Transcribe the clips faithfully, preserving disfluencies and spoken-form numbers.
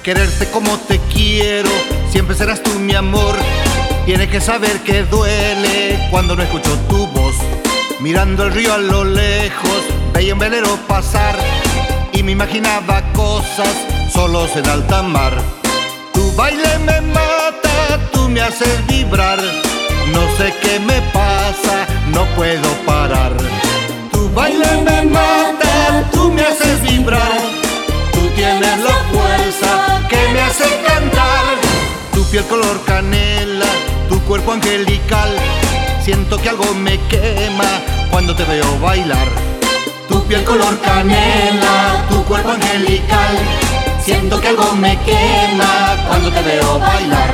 quererte como te quiero, siempre serás tú mi amor. Tienes que saber que duele cuando no escucho tu voz. Mirando el río a lo lejos, veía un velero pasar y me imaginaba cosas solos en alta mar. Tu baile me mata, tú me haces vibrar. No sé qué me pasa, no puedo parar. Tu baile me mata, tú me haces vibrar. Tú tienes la fuerza que me hace cantar. Tu piel color canela, tu cuerpo angelical. Siento que algo me quema cuando te veo bailar. Tu piel color canela, tu cuerpo angelical. Siento que algo me quema cuando te veo bailar.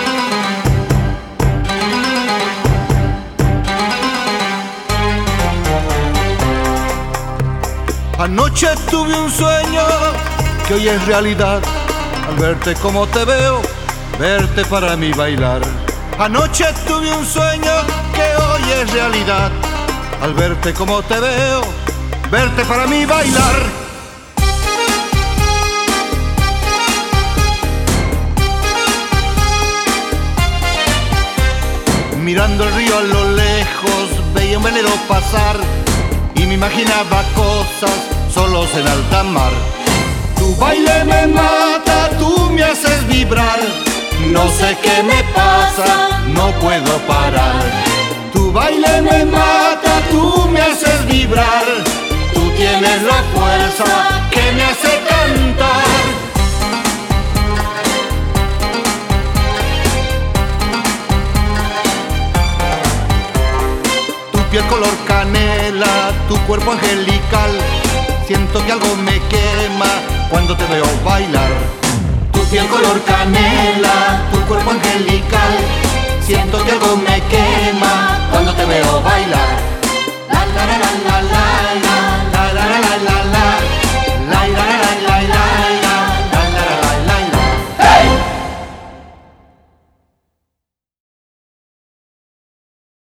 Anoche tuve un sueño que hoy es realidad. Al verte como te veo, verte para mí bailar. Anoche tuve un sueño que hoy es realidad. Al verte como te veo, verte para mí bailar. Mirando el río a lo lejos, veía un velero pasar y me imaginaba cosas solos en alta mar. Tu baile me mata, tú me haces vibrar. No sé qué me pasa, no puedo parar. Tu baile me mata, tú me haces vibrar. Tú tienes la fuerza que me hace cantar. Tu piel color canela, tu cuerpo angelical. Siento que algo me quema cuando te veo bailar. Tu piel color canela, tu cuerpo angelical. Siento que algo me quema cuando te veo bailar. La la la la la la.